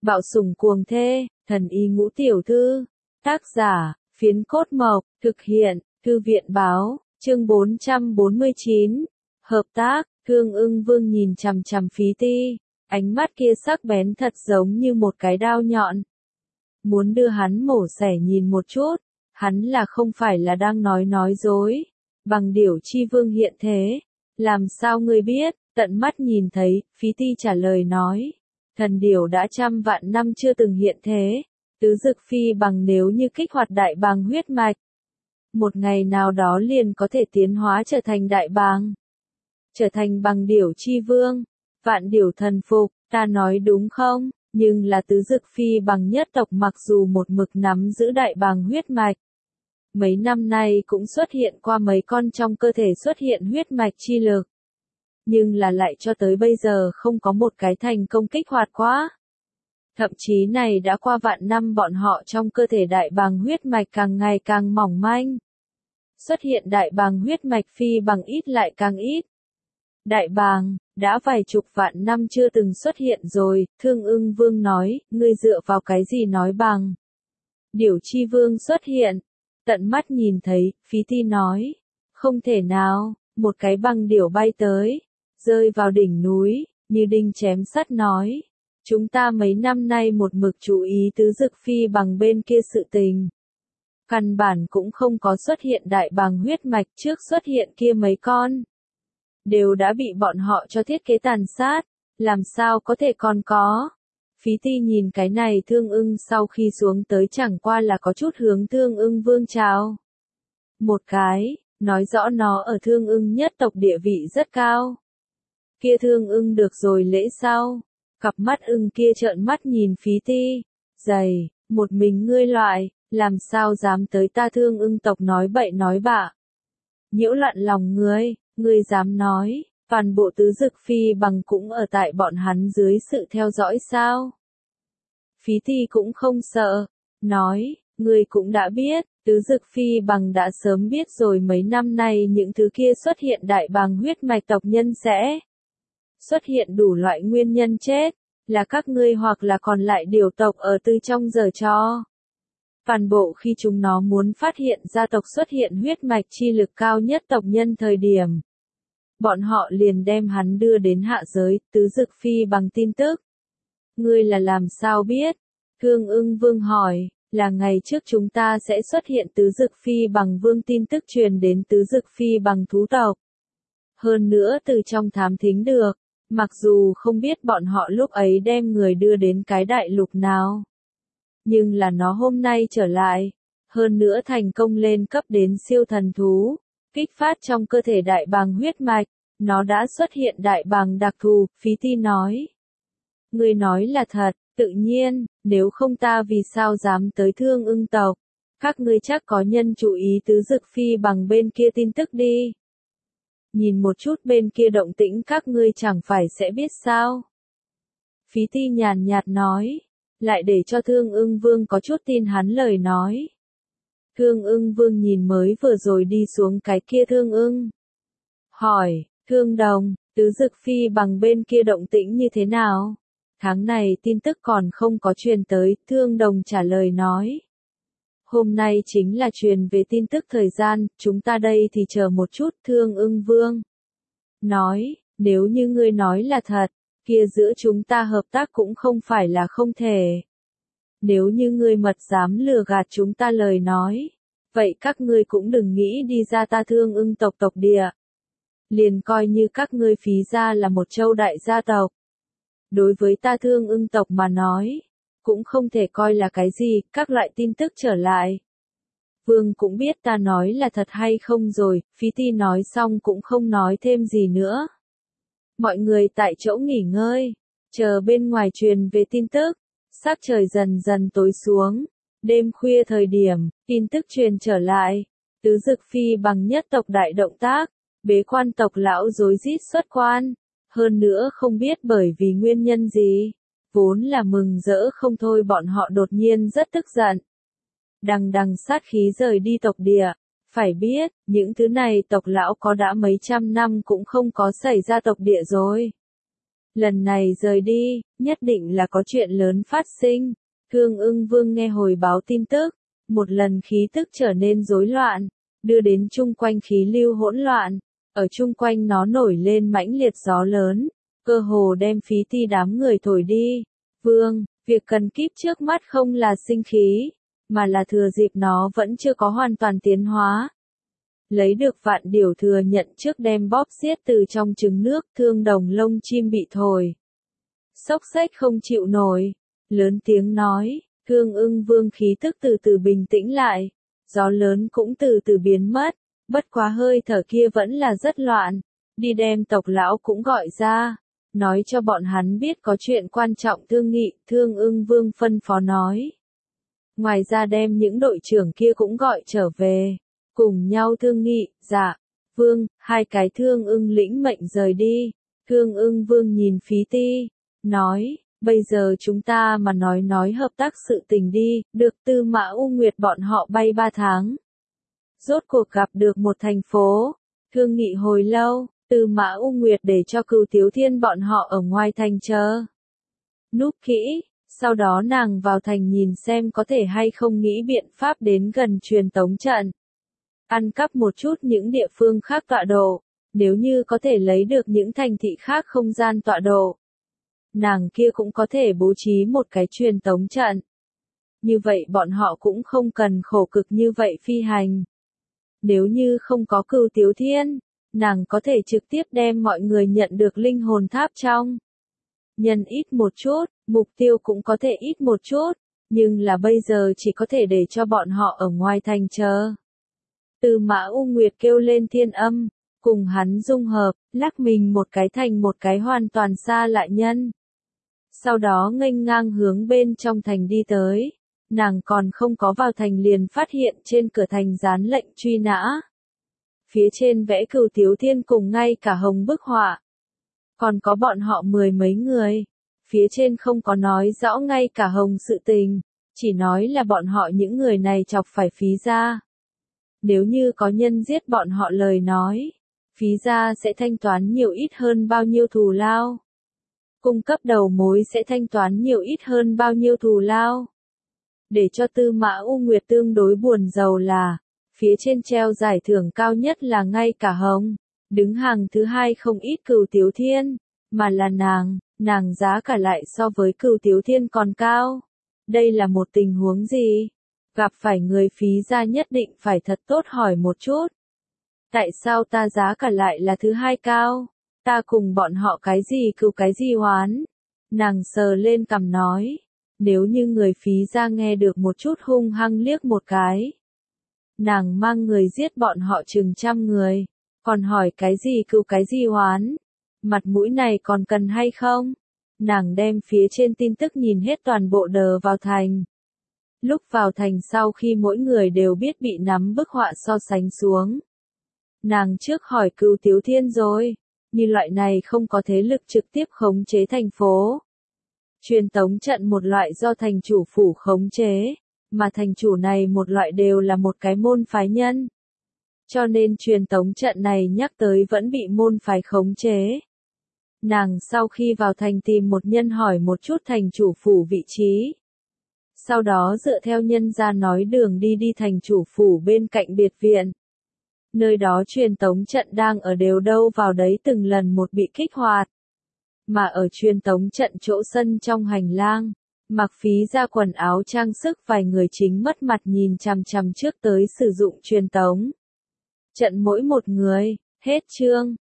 Bạo sủng cuồng thê, thần y ngũ tiểu thư. Tác giả, Phiến Cốt Mộc, thực hiện, Thư viện báo, chương 449. Hợp tác, Thương Ưng Vương nhìn chằm chằm Phí Ti, ánh mắt kia sắc bén thật giống như một cái đao nhọn. Muốn đưa hắn mổ xẻ nhìn một chút, hắn là không phải là đang nói dối. Bằng điểu chi vương hiện thế, làm sao ngươi biết, tận mắt nhìn thấy, Phí Ti trả lời nói. Thần điểu đã trăm vạn năm chưa từng hiện thế, tứ dực phi bằng nếu như kích hoạt đại bàng huyết mạch. Một ngày nào đó liền có thể tiến hóa trở thành đại bàng. Trở thành bằng điểu chi vương, vạn điểu thần phục, ta nói đúng không? Nhưng là tứ dực phi bằng nhất tộc mặc dù một mực nắm giữ đại bàng huyết mạch. Mấy năm nay cũng xuất hiện qua mấy con trong cơ thể xuất hiện huyết mạch chi lực. Nhưng là lại cho tới bây giờ không có một cái thành công kích hoạt quá. Thậm chí này đã qua vạn năm bọn họ trong cơ thể đại bàng huyết mạch càng ngày càng mỏng manh. Xuất hiện đại bàng huyết mạch phi bằng ít lại càng ít. Đại bàng, đã vài chục vạn năm chưa từng xuất hiện rồi, Thương Ưng Vương nói, ngươi dựa vào cái gì nói bằng. Điểu chi vương xuất hiện, tận mắt nhìn thấy, Phí Ti nói, không thể nào, một cái bằng điểu bay tới, rơi vào đỉnh núi, như đinh chém sắt nói. Chúng ta mấy năm nay một mực chú ý tứ dực phi bằng bên kia sự tình. Căn bản cũng không có xuất hiện đại bàng huyết mạch trước xuất hiện kia mấy con. Đều đã bị bọn họ cho thiết kế tàn sát, làm sao có thể còn có. Phí Ti nhìn cái này Thương Ưng sau khi xuống tới chẳng qua là có chút hướng Thương Ưng Vương chào. Một cái, nói rõ nó ở Thương Ưng nhất tộc địa vị rất cao. Kia Thương Ưng được rồi lễ sau. Cặp mắt ưng kia trợn mắt nhìn Phí Ti, dày, một mình ngươi loại, làm sao dám tới ta Thương Ưng tộc nói bậy nói bạ. Nhiễu loạn lòng ngươi dám nói, toàn bộ tứ dực phi bằng cũng ở tại bọn hắn dưới sự theo dõi sao. Phí Ti cũng không sợ, nói, ngươi cũng đã biết, tứ dực phi bằng đã sớm biết rồi mấy năm nay những thứ kia xuất hiện đại bàng huyết mạch tộc nhân sẽ xuất hiện đủ loại nguyên nhân chết, là các ngươi hoặc là còn lại điều tộc ở tư trong giở trò. Toàn bộ khi chúng nó muốn phát hiện gia tộc xuất hiện huyết mạch chi lực cao nhất tộc nhân thời điểm. Bọn họ liền đem hắn đưa đến hạ giới, tứ dực phi bằng tin tức. Ngươi là làm sao biết? Thương Ưng Vương hỏi, là ngày trước chúng ta sẽ xuất hiện tứ dực phi bằng vương tin tức truyền đến tứ dực phi bằng thú tộc. Hơn nữa từ trong thám thính được. Mặc dù không biết bọn họ lúc ấy đem người đưa đến cái đại lục nào. Nhưng là nó hôm nay trở lại. Hơn nữa thành công lên cấp đến siêu thần thú. Kích phát trong cơ thể đại bàng huyết mạch. Nó đã xuất hiện đại bàng đặc thù, Phí Ti nói. Ngươi nói là thật, tự nhiên, nếu không ta vì sao dám tới Thương Ưng tộc. Các ngươi chắc có nhân chú ý tứ dực phi bằng bên kia tin tức đi. Nhìn một chút bên kia động tĩnh các ngươi chẳng phải sẽ biết sao. Phí Ti nhàn nhạt nói, lại để cho Thương Ưng Vương có chút tin hắn lời nói. Thương Ưng Vương nhìn mới vừa rồi đi xuống cái kia Thương Ưng. Hỏi, Thương Đồng, tứ dực phi bằng bên kia động tĩnh như thế nào? Tháng này tin tức còn không có truyền tới, Thương Đồng trả lời nói. Hôm nay chính là truyền về tin tức thời gian, chúng ta đây thì chờ một chút, Thương Ưng Vương. Nói, nếu như ngươi nói là thật, kia giữa chúng ta hợp tác cũng không phải là không thể. Nếu như ngươi mật dám lừa gạt chúng ta lời nói, vậy các ngươi cũng đừng nghĩ đi ra ta Thương Ưng tộc tộc địa. Liền coi như các ngươi Phí gia là một châu đại gia tộc. Đối với ta Thương Ưng tộc mà nói, cũng không thể coi là cái gì, các loại tin tức trở lại. Vương cũng biết ta nói là thật hay không rồi, Phí Ti nói xong cũng không nói thêm gì nữa. Mọi người tại chỗ nghỉ ngơi, chờ bên ngoài truyền về tin tức, sắc trời dần dần tối xuống, đêm khuya thời điểm, tin tức truyền trở lại, tứ dực phi bằng nhất tộc đại động tác, bế quan tộc lão rối rít xuất quan, hơn nữa không biết bởi vì nguyên nhân gì. Vốn là mừng rỡ không thôi bọn họ đột nhiên rất tức giận. Đằng đằng sát khí rời đi tộc địa. Phải biết, những thứ này tộc lão có đã mấy trăm năm cũng không có xảy ra tộc địa rồi. Lần này rời đi, nhất định là có chuyện lớn phát sinh. Thương Ưng Vương nghe hồi báo tin tức, một lần khí tức trở nên rối loạn, đưa đến chung quanh khí lưu hỗn loạn, ở chung quanh nó nổi lên mãnh liệt gió lớn, cơ hồ đem Phí Ti đám người thổi đi. Vương, việc cần kíp trước mắt không là sinh khí, mà là thừa dịp nó vẫn chưa có hoàn toàn tiến hóa. Lấy được Vạn Điểu thừa nhận trước đem bóp xiết từ trong trứng nước, Thương Đồng lông chim bị thổi. Xốc xếch không chịu nổi, lớn tiếng nói, Thương Ưng Vương khí tức từ từ bình tĩnh lại, gió lớn cũng từ từ biến mất, bất quá hơi thở kia vẫn là rất loạn, đi đem tộc lão cũng gọi ra, nói cho bọn hắn biết có chuyện quan trọng thương nghị, Thương Ưng Vương phân phó nói. Ngoài ra đem những đội trưởng kia cũng gọi trở về, cùng nhau thương nghị. Dạ, Vương, hai cái Thương Ưng lĩnh mệnh rời đi. Thương Ưng Vương nhìn Phí Ti, nói, bây giờ chúng ta mà nói hợp tác sự tình đi, được Tư Mã U Nguyệt bọn họ bay 3 tháng. Rốt cuộc gặp được một thành phố, thương nghị hồi lâu, Tư Mã U Nguyệt để cho Cửu Tiếu Thiên bọn họ ở ngoài thành chờ. Núp kỹ, sau đó nàng vào thành nhìn xem có thể hay không nghĩ biện pháp đến gần truyền tống trận. Ăn cắp một chút những địa phương khác tọa độ, nếu như có thể lấy được những thành thị khác không gian tọa độ. Nàng kia cũng có thể bố trí một cái truyền tống trận. Như vậy bọn họ cũng không cần khổ cực như vậy phi hành. Nếu như không có Cửu Tiếu Thiên, nàng có thể trực tiếp đem mọi người nhận được linh hồn tháp trong. Nhân ít một chút, mục tiêu cũng có thể ít một chút, nhưng là bây giờ chỉ có thể để cho bọn họ ở ngoài thành chờ. Tư Mã U Nguyệt kêu lên thiên âm, cùng hắn dung hợp, lắc mình một cái thành một cái hoàn toàn xa lạ nhân. Sau đó nghênh ngang hướng bên trong thành đi tới, nàng còn không có vào thành liền phát hiện trên cửa thành dán lệnh truy nã. Phía trên vẽ Cửu Tiếu Thiên cùng ngay cả hồng bức họa. Còn có bọn họ 10 mấy người. Phía trên không có nói rõ ngay cả hồng sự tình, chỉ nói là bọn họ những người này chọc phải Phí gia. Nếu như có nhân giết bọn họ lời nói, Phí gia sẽ thanh toán nhiều ít hơn bao nhiêu thù lao. Cung cấp đầu mối sẽ thanh toán nhiều ít hơn bao nhiêu thù lao. Để cho Tư Mã U Nguyệt tương đối buồn rầu là, phía trên treo giải thưởng cao nhất là ngay cả hồng, đứng hàng thứ hai không ít Cửu Tiếu Thiên, mà là nàng giá cả lại so với Cửu Tiếu Thiên còn cao. Đây là một tình huống gì? Gặp phải người Phí gia nhất định phải thật tốt hỏi một chút. Tại sao ta giá cả lại là thứ hai cao? Ta cùng bọn họ cái gì cừu cái gì oán? Nàng sờ lên cằm nói. Nếu như người Phí gia nghe được một chút hung hăng liếc một cái. Nàng mang người giết bọn họ chừng 100 người. Còn hỏi cái gì cừu cái gì oán? Mặt mũi này còn cần hay không? Nàng đem phía trên tin tức nhìn hết toàn bộ đờ vào thành. Lúc vào thành sau khi mỗi người đều biết bị nắm bức họa so sánh xuống. Nàng trước hỏi Cửu Tiếu Thiên rồi, như loại này không có thế lực trực tiếp khống chế thành phố. Truyền tống trận một loại do thành chủ phủ khống chế, mà thành chủ này một loại đều là một cái môn phái nhân. Cho nên truyền tống trận này nhắc tới vẫn bị môn phái khống chế. Nàng sau khi vào thành tìm một nhân hỏi một chút thành chủ phủ vị trí. Sau đó dựa theo nhân ra nói đường đi thành chủ phủ bên cạnh biệt viện. Nơi đó truyền tống trận đang ở đều đâu vào đấy từng lần một bị kích hoạt. Mà ở truyền tống trận chỗ sân trong hành lang, mặc Phí ra quần áo trang sức vài người chính mất mặt nhìn chằm chằm trước tới sử dụng truyền tống trận mỗi một người, hết chương.